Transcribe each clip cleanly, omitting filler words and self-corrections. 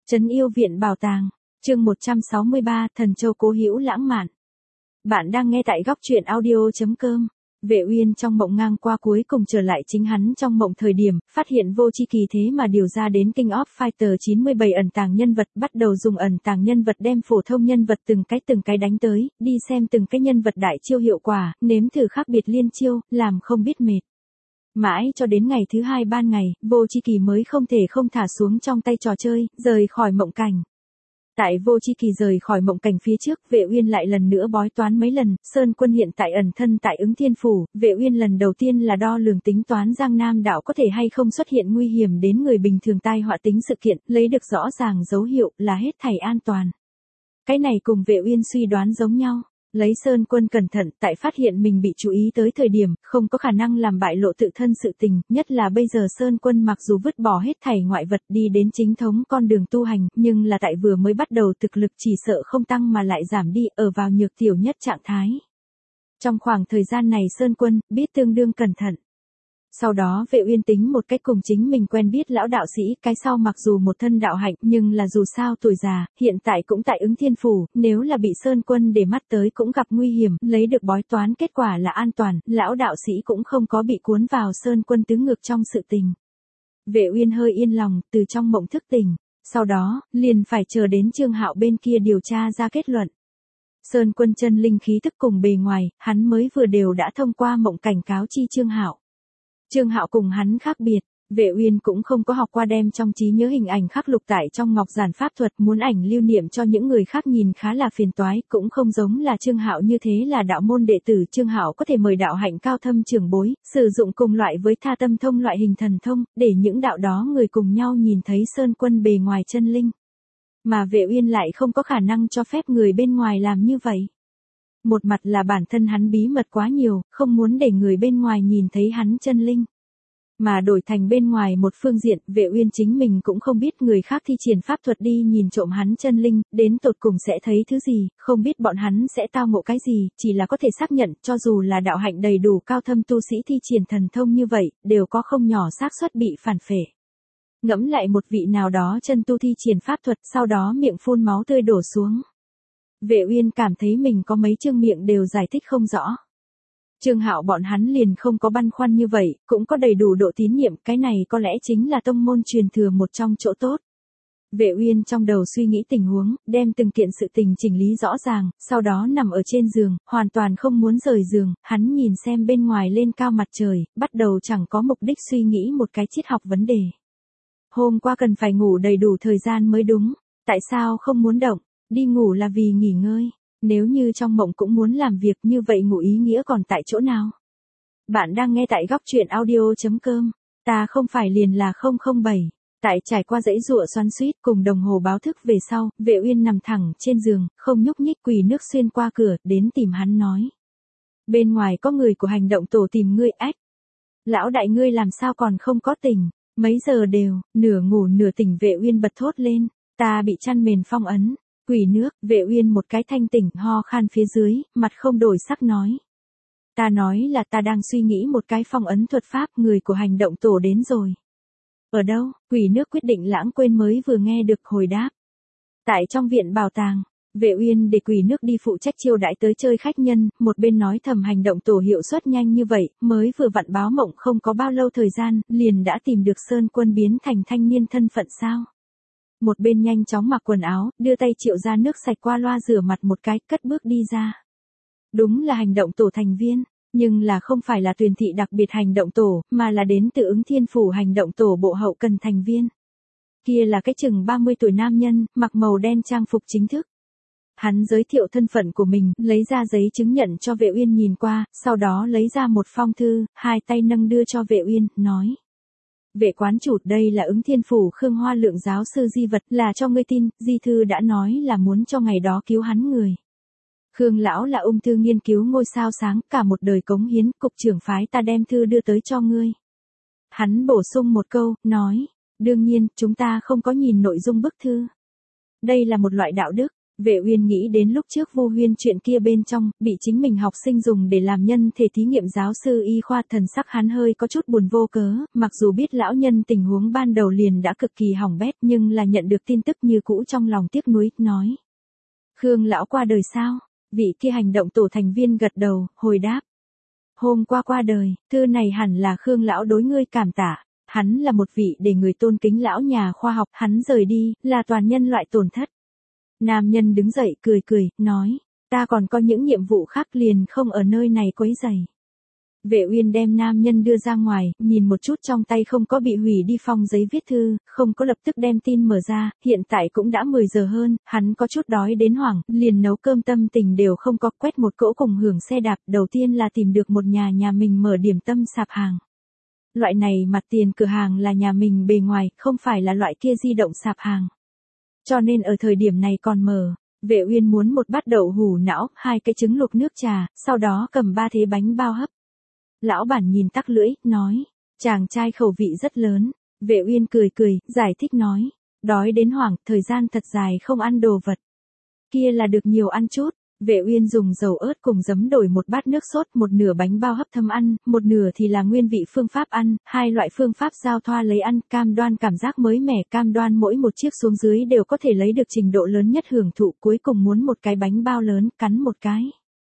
Trấn Yêu Viện Bảo Tàng, chương 163, Thần Châu Cố Hữu lãng mạn. Bạn đang nghe tại góc truyện audio.com. Vệ Uyên trong mộng ngang qua cuối cùng trở lại chính hắn trong mộng thời điểm, phát hiện vô chi kỳ thế mà điều ra đến King of Fighter 97 ẩn tàng nhân vật, bắt đầu dùng ẩn tàng nhân vật đem phổ thông nhân vật từng cái đánh tới, đi xem từng cái nhân vật đại chiêu hiệu quả, nếm thử khác biệt liên chiêu, làm không biết mệt. Mãi cho đến ngày thứ 2 ban ngày, vô chi kỳ mới không thể không thả xuống trong tay trò chơi, rời khỏi mộng cảnh. Tại vô chi kỳ rời khỏi mộng cảnh phía trước, Vệ Uyên lại lần nữa bói toán mấy lần, Sơn Quân hiện tại ẩn thân tại Ứng Thiên Phủ, Vệ Uyên lần đầu tiên là đo lường tính toán Giang Nam đảo có thể hay không xuất hiện nguy hiểm đến người bình thường tai họa tính sự kiện, lấy được rõ ràng dấu hiệu là hết thảy an toàn. Cái này cùng Vệ Uyên suy đoán giống nhau. Lấy Sơn Quân cẩn thận, tại phát hiện mình bị chú ý tới thời điểm, không có khả năng làm bại lộ tự thân sự tình, nhất là bây giờ Sơn Quân mặc dù vứt bỏ hết thảy ngoại vật đi đến chính thống con đường tu hành, nhưng là tại vừa mới bắt đầu thực lực chỉ sợ không tăng mà lại giảm đi, ở vào nhược tiểu nhất trạng thái. Trong khoảng thời gian này Sơn Quân biết tương đương cẩn thận. Sau đó Vệ Uyên tính một cách cùng chính mình quen biết lão đạo sĩ, cái sau mặc dù một thân đạo hạnh, nhưng là dù sao tuổi già, hiện tại cũng tại Ứng Thiên Phủ, nếu là bị Sơn Quân để mắt tới cũng gặp nguy hiểm, lấy được bói toán kết quả là an toàn, lão đạo sĩ cũng không có bị cuốn vào Sơn Quân tứ ngược trong sự tình. Vệ Uyên hơi yên lòng, từ trong mộng thức tỉnh, sau đó, liền phải chờ đến Trương Hạo bên kia điều tra ra kết luận. Sơn Quân chân linh khí tức cùng bề ngoài, hắn mới vừa đều đã thông qua mộng cảnh cáo chi Trương Hạo. Trương Hạo cùng hắn khác biệt, Vệ Uyên cũng không có học qua đem trong trí nhớ hình ảnh khắc lục tại trong ngọc giản pháp thuật, muốn ảnh lưu niệm cho những người khác nhìn khá là phiền toái, cũng không giống là Trương Hạo như thế là đạo môn đệ tử, Trương Hạo có thể mời đạo hạnh cao thâm trưởng bối, sử dụng cùng loại với tha tâm thông loại hình thần thông, để những đạo đó người cùng nhau nhìn thấy Sơn Quân bề ngoài chân linh. Mà Vệ Uyên lại không có khả năng cho phép người bên ngoài làm như vậy. Một mặt là bản thân hắn bí mật quá nhiều, không muốn để người bên ngoài nhìn thấy hắn chân linh. Mà đổi thành bên ngoài một phương diện, Vệ Uyên chính mình cũng không biết người khác thi triển pháp thuật đi nhìn trộm hắn chân linh, đến tột cùng sẽ thấy thứ gì, không biết bọn hắn sẽ tao ngộ cái gì, chỉ là có thể xác nhận, cho dù là đạo hạnh đầy đủ cao thâm tu sĩ thi triển thần thông như vậy, đều có không nhỏ xác suất bị phản phệ. Ngẫm lại một vị nào đó chân tu thi triển pháp thuật, sau đó miệng phun máu tươi đổ xuống. Vệ Uyên cảm thấy mình có mấy chương miệng đều giải thích không rõ. Trương Hạo bọn hắn liền không có băn khoăn như vậy, cũng có đầy đủ độ tín nhiệm, cái này có lẽ chính là tông môn truyền thừa một trong chỗ tốt. Vệ Uyên trong đầu suy nghĩ tình huống, đem từng kiện sự tình chỉnh lý rõ ràng, sau đó nằm ở trên giường, hoàn toàn không muốn rời giường, hắn nhìn xem bên ngoài lên cao mặt trời, bắt đầu chẳng có mục đích suy nghĩ một cái triết học vấn đề. Hôm qua cần phải ngủ đầy đủ thời gian mới đúng, tại sao không muốn động? Đi ngủ là vì nghỉ ngơi, nếu như trong mộng cũng muốn làm việc như vậy ngủ ý nghĩa còn tại chỗ nào? Bạn đang nghe tại góc truyện audio.com, ta không phải liền là 007. Tại trải qua dãy dụa xoắn xuýt cùng đồng hồ báo thức về sau, Vệ Uyên nằm thẳng trên giường, không nhúc nhích, quỳ nước xuyên qua cửa, đến tìm hắn nói. Bên ngoài có người của hành động tổ tìm ngươi. Ách. Lão đại ngươi làm sao còn không có tỉnh, mấy giờ đều, nửa ngủ nửa tỉnh. Vệ Uyên bật thốt lên, ta bị chăn mền phong ấn. Quỷ nước, Vệ Uyên một cái thanh tỉnh, ho khan phía dưới, mặt không đổi sắc nói. Ta nói là ta đang suy nghĩ một cái phong ấn thuật pháp, người của hành động tổ đến rồi. Ở đâu? Quỷ nước quyết định lãng quên mới vừa nghe được hồi đáp. Tại trong viện bảo tàng, Vệ Uyên để quỷ nước đi phụ trách chiêu đãi tới chơi khách nhân, một bên nói thầm hành động tổ hiệu suất nhanh như vậy, mới vừa vặn báo mộng không có bao lâu thời gian, liền đã tìm được Sơn Quân biến thành thanh niên thân phận sao. Một bên nhanh chóng mặc quần áo, đưa tay triệu ra nước sạch qua loa rửa mặt một cái, cất bước đi ra. Đúng là hành động tổ thành viên, nhưng là không phải là tuyển thị đặc biệt hành động tổ, mà là đến từ Ứng Thiên Phủ hành động tổ bộ hậu cần thành viên. Kia là cái chừng 30 tuổi nam nhân, mặc màu đen trang phục chính thức. Hắn giới thiệu thân phận của mình, lấy ra giấy chứng nhận cho Vệ Uyên nhìn qua, sau đó lấy ra một phong thư, hai tay nâng đưa cho Vệ Uyên, nói. Vệ quán chủ, đây là Ứng Thiên Phủ Khương Hoa Lượng giáo sư di vật, là cho ngươi tin, di thư đã nói là muốn cho ngày đó cứu hắn người. Khương lão là ung thư nghiên cứu ngôi sao sáng, cả một đời cống hiến, cục trưởng phái ta đem thư đưa tới cho ngươi. Hắn bổ sung một câu, nói, đương nhiên, chúng ta không có nhìn nội dung bức thư. Đây là một loại đạo đức. Vệ Uyên nghĩ đến lúc trước Vu Huyên chuyện kia bên trong, bị chính mình học sinh dùng để làm nhân thể thí nghiệm giáo sư y khoa, thần sắc hắn hơi có chút buồn vô cớ, mặc dù biết lão nhân tình huống ban đầu liền đã cực kỳ hỏng bét nhưng là nhận được tin tức như cũ trong lòng tiếc nuối, nói. Khương lão qua đời sao? Vị kia hành động tổ thành viên gật đầu, hồi đáp. Hôm qua qua đời, thư này hẳn là Khương lão đối ngươi cảm tạ. Hắn là một vị để người tôn kính lão nhà khoa học, hắn rời đi, là toàn nhân loại tổn thất. Nam nhân đứng dậy cười cười, nói, ta còn có những nhiệm vụ khác liền không ở nơi này quấy rầy. Vệ Uyên đem nam nhân đưa ra ngoài, nhìn một chút trong tay không có bị hủy đi phong giấy viết thư, không có lập tức đem tin mở ra, hiện tại cũng đã 10 giờ hơn, hắn có chút đói đến hoảng, liền nấu cơm tâm tình đều không có, quét một cỗ cùng hưởng xe đạp, đầu tiên là tìm được một nhà mình mở điểm tâm sạp hàng. Loại này mặt tiền cửa hàng là nhà mình bề ngoài, không phải là loại kia di động sạp hàng. Cho nên ở thời điểm này còn mở, Vệ Uyên muốn một bát đậu hủ não, 2 cái trứng luộc nước trà, sau đó cầm 3 thế bánh bao hấp. Lão bản nhìn tắc lưỡi, nói, chàng trai khẩu vị rất lớn. Vệ Uyên cười cười, giải thích nói, đói đến hoảng, thời gian thật dài không ăn đồ vật. Kia là được nhiều ăn chút. Vệ Uyên dùng dầu ớt cùng giấm đổi một bát nước sốt, một nửa bánh bao hấp thâm ăn, một nửa thì là nguyên vị phương pháp ăn, hai loại phương pháp giao thoa lấy ăn, cam đoan cảm giác mới mẻ, cam đoan mỗi một chiếc xuống dưới đều có thể lấy được trình độ lớn nhất hưởng thụ, cuối cùng muốn một cái bánh bao lớn, cắn một cái.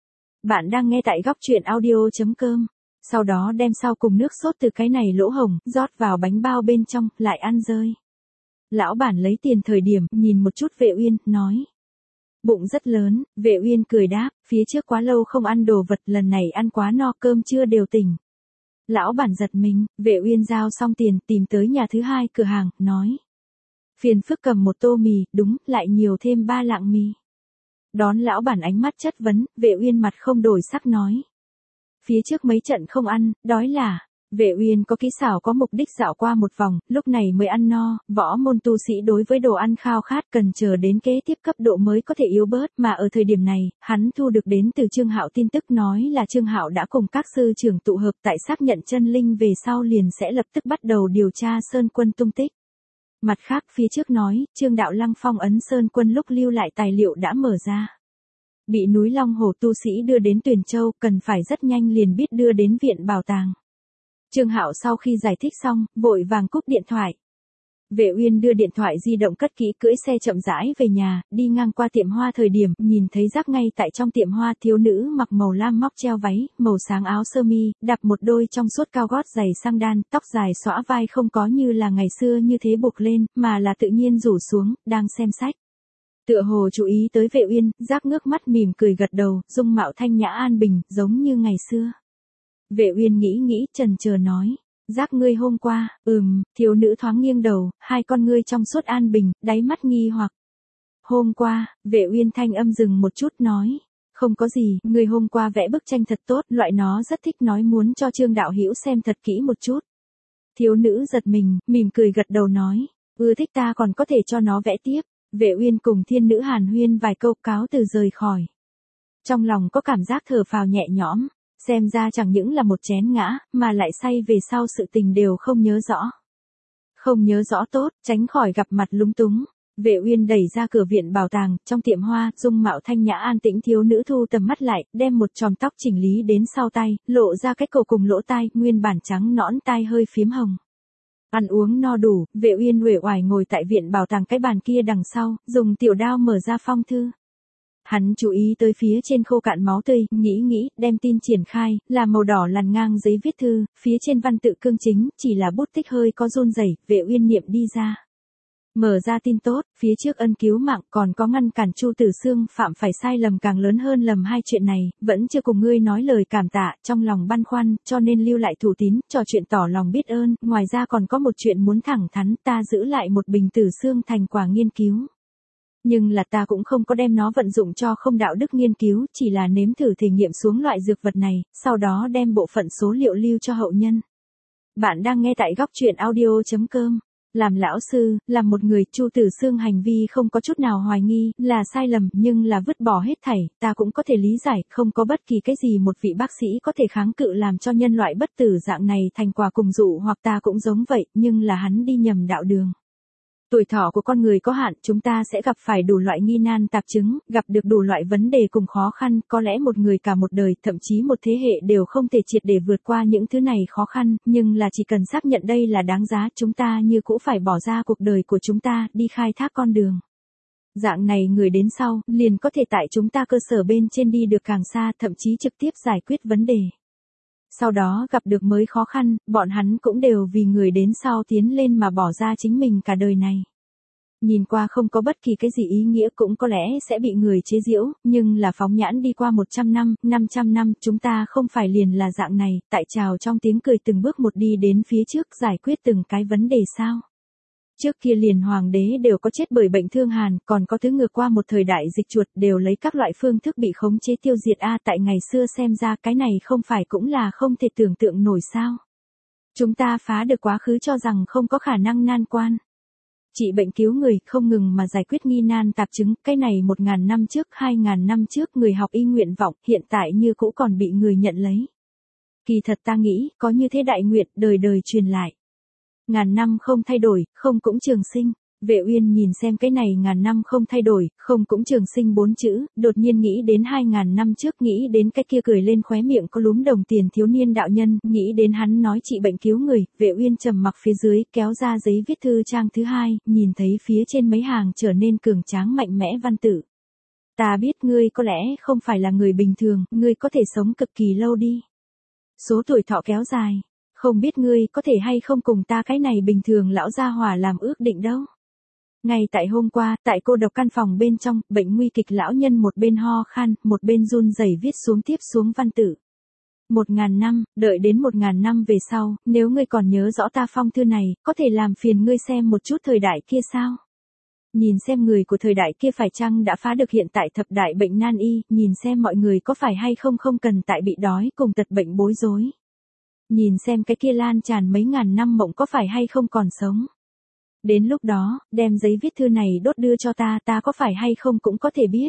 Bạn đang nghe tại góc truyện audio.com. Sau đó đem sau cùng nước sốt từ cái này lỗ hổng, rót vào bánh bao bên trong, lại ăn rơi. Lão bản lấy tiền thời điểm, nhìn một chút Vệ Uyên, nói. Bụng rất lớn, Vệ Uyên cười đáp, phía trước quá lâu không ăn đồ vật, lần này ăn quá no, cơm trưa đều tỉnh. Lão bản giật mình, Vệ Uyên giao xong tiền, tìm tới nhà thứ hai cửa hàng, nói. Phiền phức cầm một tô mì, đúng, lại nhiều thêm 3 lạng mì. Đón lão bản ánh mắt chất vấn, Vệ Uyên mặt không đổi sắc nói. Phía trước mấy trận không ăn, đói là. Vệ Uyên có kỹ xảo có mục đích dạo qua một vòng, lúc này mới ăn no, võ môn tu sĩ đối với đồ ăn khao khát cần chờ đến kế tiếp cấp độ mới có thể yếu bớt, mà ở thời điểm này, hắn thu được đến từ Trương Hạo tin tức nói là Trương Hạo đã cùng các sư trưởng tụ hợp tại xác nhận chân linh về sau liền sẽ lập tức bắt đầu điều tra Sơn Quân tung tích. Mặt khác phía trước nói, Trương Đạo Lăng phong ấn Sơn Quân lúc lưu lại tài liệu đã mở ra. Bị núi Long Hồ tu sĩ đưa đến Tuyền Châu, cần phải rất nhanh liền biết đưa đến viện bảo tàng. Trương Hạo sau khi giải thích xong, vội vàng cúp điện thoại. Vệ Uyên đưa điện thoại di động cất kỹ, cưỡi xe chậm rãi về nhà, đi ngang qua tiệm hoa thời điểm, nhìn thấy rác ngay tại trong tiệm hoa, thiếu nữ mặc màu lam móc treo váy, màu sáng áo sơ mi, đạp một đôi trong suốt cao gót giày sang đan, tóc dài xõa vai không có như là ngày xưa như thế buộc lên, mà là tự nhiên rủ xuống, đang xem sách. Tựa hồ chú ý tới Vệ Uyên, rác ngước mắt mỉm cười gật đầu, dung mạo thanh nhã an bình, giống như ngày xưa. Vệ Uyên nghĩ, chần chờ nói, giác ngươi hôm qua, thiếu nữ thoáng nghiêng đầu, hai con ngươi trong suốt an bình, đáy mắt nghi hoặc. Hôm qua, Vệ Uyên thanh âm dừng một chút nói, không có gì, ngươi hôm qua vẽ bức tranh thật tốt, loại nó rất thích, nói muốn cho Trương đạo hữu xem thật kỹ một chút. Thiếu nữ giật mình, mỉm cười gật đầu nói, ưa thích ta còn có thể cho nó vẽ tiếp. Vệ Uyên cùng thiên nữ hàn huyên vài câu, cáo từ rời khỏi. Trong lòng có cảm giác thở phào nhẹ nhõm. Xem ra chẳng những là một chén ngã, mà lại say về sau sự tình đều không nhớ rõ. Không nhớ rõ tốt, tránh khỏi gặp mặt lúng túng. Vệ Uyên đẩy ra cửa viện bảo tàng, trong tiệm hoa, dung mạo thanh nhã an tĩnh thiếu nữ thu tầm mắt lại, đem một chòm tóc chỉnh lý đến sau tay, lộ ra cái cổ cùng lỗ tai, nguyên bản trắng nõn tai hơi phím hồng. Ăn uống no đủ, Vệ Uyên uể oải ngồi tại viện bảo tàng cái bàn kia đằng sau, dùng tiểu đao mở ra phong thư. Hắn chú ý tới phía trên khô cạn máu tươi, nghĩ, đem tin triển khai, là màu đỏ lằn ngang giấy viết thư, phía trên văn tự cương chính, chỉ là bút tích hơi có run rẩy, Vệ Uyên niệm đi ra. Mở ra tin tốt, phía trước ân cứu mạng, còn có ngăn cản Chu Tử Xương phạm phải sai lầm càng lớn hơn lầm hai chuyện này, vẫn chưa cùng ngươi nói lời cảm tạ, trong lòng băn khoăn, cho nên lưu lại thủ tín, trò chuyện tỏ lòng biết ơn, ngoài ra còn có một chuyện muốn thẳng thắn, ta giữ lại một bình Tử Xương thành quả nghiên cứu. Nhưng là ta cũng không có đem nó vận dụng cho không đạo đức nghiên cứu, chỉ là nếm thử thể nghiệm xuống loại dược vật này, sau đó đem bộ phận số liệu lưu cho hậu nhân. Bạn đang nghe tại góc truyện audio.com. Làm lão sư, làm một người, Chu Tử Xương hành vi không có chút nào hoài nghi, là sai lầm, nhưng là vứt bỏ hết thảy, ta cũng có thể lý giải, không có bất kỳ cái gì một vị bác sĩ có thể kháng cự làm cho nhân loại bất tử dạng này thành quả cùng dụ, hoặc ta cũng giống vậy, nhưng là hắn đi nhầm đạo đường. Tuổi thọ của con người có hạn, chúng ta sẽ gặp phải đủ loại nghi nan tạp chứng, gặp được đủ loại vấn đề cùng khó khăn, có lẽ một người cả một đời, thậm chí một thế hệ đều không thể triệt để vượt qua những thứ này khó khăn, nhưng là chỉ cần xác nhận đây là đáng giá, chúng ta như cũ phải bỏ ra cuộc đời của chúng ta, đi khai thác con đường. Dạng này người đến sau, liền có thể tại chúng ta cơ sở bên trên đi được càng xa, thậm chí trực tiếp giải quyết vấn đề. Sau đó gặp được mới khó khăn, bọn hắn cũng đều vì người đến sau tiến lên mà bỏ ra chính mình cả đời này. Nhìn qua không có bất kỳ cái gì ý nghĩa, cũng có lẽ sẽ bị người chế giễu, nhưng là phóng nhãn đi qua 100 năm, 500 năm, chúng ta không phải liền là dạng này, tại trào trong tiếng cười từng bước một đi đến phía trước giải quyết từng cái vấn đề sao. Trước kia liền hoàng đế đều có chết bởi bệnh thương hàn, còn có thứ ngược qua một thời đại dịch chuột, đều lấy các loại phương thức bị khống chế tiêu diệt tại ngày xưa xem ra cái này không phải cũng là không thể tưởng tượng nổi sao. Chúng ta phá được quá khứ cho rằng không có khả năng nan quan. Trị bệnh cứu người, không ngừng mà giải quyết nghi nan tạp chứng, cái này 1.000 năm trước, 2.000 năm trước người học y nguyện vọng, hiện tại như cũ còn bị người nhận lấy. Kỳ thật ta nghĩ, có như thế đại nguyện, đời đời truyền lại. Ngàn năm không thay đổi, không cũng trường sinh. Vệ Uyên nhìn xem cái này ngàn năm không thay đổi, không cũng trường sinh 4 chữ, đột nhiên nghĩ đến 2.000 năm trước, nghĩ đến cái kia cười lên khóe miệng có lúm đồng tiền thiếu niên đạo nhân, nghĩ đến hắn nói trị bệnh cứu người, Vệ Uyên trầm mặc phía dưới, kéo ra giấy viết thư trang thứ 2, nhìn thấy phía trên mấy hàng trở nên cường tráng mạnh mẽ văn tự. Ta biết ngươi có lẽ không phải là người bình thường, ngươi có thể sống cực kỳ lâu đi. Số tuổi thọ kéo dài. Không biết ngươi có thể hay không cùng ta cái này bình thường lão gia hỏa làm ước định đâu. Ngay tại hôm qua, tại cô độc căn phòng bên trong, bệnh nguy kịch lão nhân một bên ho khan, một bên run rẩy viết xuống tiếp xuống văn tự. 1.000 năm, đợi đến 1.000 năm về sau, nếu ngươi còn nhớ rõ ta phong thư này, có thể làm phiền ngươi xem một chút thời đại kia sao? Nhìn xem người của thời đại kia phải chăng đã phá được hiện tại thập đại bệnh nan y, nhìn xem mọi người có phải hay không không cần tại bị đói cùng tật bệnh bối rối. Nhìn xem cái kia lan tràn mấy ngàn năm mộng có phải hay không còn sống. Đến lúc đó, đem giấy viết thư này đốt đưa cho ta, ta có phải hay không cũng có thể biết.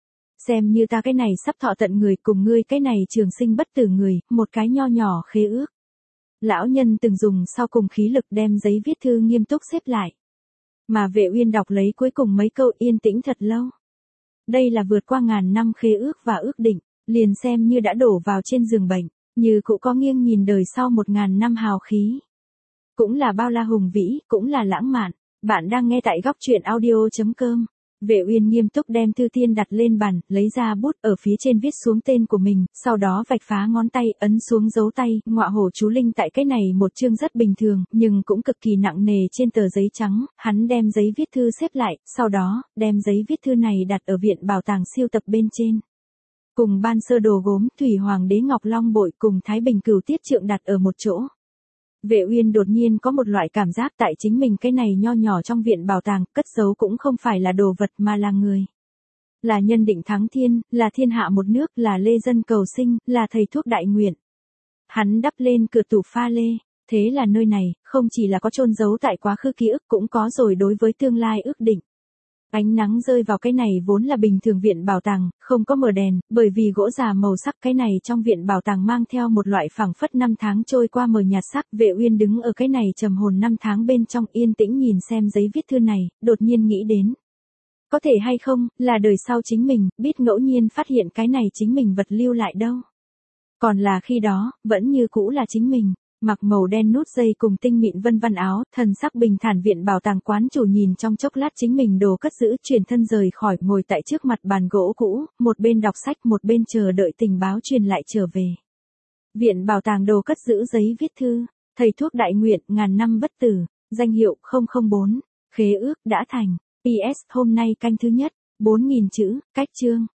Xem như ta cái này sắp thọ tận người cùng ngươi cái này trường sinh bất tử người, một cái nho nhỏ khế ước. Lão nhân từng dùng sau cùng khí lực đem giấy viết thư nghiêm túc xếp lại. Mà Vệ Uyên đọc lấy cuối cùng mấy câu yên tĩnh thật lâu. Đây là vượt qua ngàn năm khế ước và ước định, liền xem như đã đổ vào trên giường bệnh. Như cũng có nghiêng nhìn đời sau 1.000 năm hào khí. Cũng là bao la hùng vĩ, cũng là lãng mạn. Bạn đang nghe tại góc truyện audio.com. Vệ Uyên nghiêm túc đem thư tiên đặt lên bàn, lấy ra bút ở phía trên viết xuống tên của mình, sau đó vạch phá ngón tay, ấn xuống dấu tay, ngọa hổ chú linh tại cái này một chương rất bình thường, nhưng cũng cực kỳ nặng nề trên tờ giấy trắng, hắn đem giấy viết thư xếp lại, sau đó, đem giấy viết thư này đặt ở viện bảo tàng siêu tập bên trên. Cùng ban sơ đồ gốm, Thủy Hoàng đế Ngọc Long bội cùng Thái Bình Cửu Tiết trượng đặt ở một chỗ. Vệ Uyên đột nhiên có một loại cảm giác tại chính mình cái này nho nhỏ trong viện bảo tàng, cất giấu cũng không phải là đồ vật mà là người. Là nhân định thắng thiên, là thiên hạ một nước, là lê dân cầu sinh, là thầy thuốc đại nguyện. Hắn đắp lên cửa tủ pha lê, thế là nơi này, không chỉ là có chôn giấu tại quá khứ ký ức cũng có rồi đối với tương lai ước định. Ánh nắng rơi vào cái này vốn là bình thường viện bảo tàng, không có mở đèn, bởi vì gỗ già màu sắc cái này trong viện bảo tàng mang theo một loại phảng phất năm tháng trôi qua mờ nhạt sắc. Vệ Uyên đứng ở cái này trầm hồn năm tháng bên trong yên tĩnh nhìn xem giấy viết thư này, đột nhiên nghĩ đến. Có thể hay không, là đời sau chính mình, biết ngẫu nhiên phát hiện cái này chính mình vật lưu lại đâu. Còn là khi đó, vẫn như cũ là chính mình. Mặc màu đen nút dây cùng tinh mịn vân vân áo, thần sắc bình thản viện bảo tàng quán chủ nhìn trong chốc lát chính mình đồ cất giữ, chuyển thân rời khỏi, ngồi tại trước mặt bàn gỗ cũ, một bên đọc sách một bên chờ đợi tình báo truyền lại trở về. Viện bảo tàng đồ cất giữ giấy viết thư, thầy thuốc đại nguyện, ngàn năm bất tử, danh hiệu 004, khế ước đã thành. PS hôm nay canh thứ nhất, 4.000 chữ, cách chương.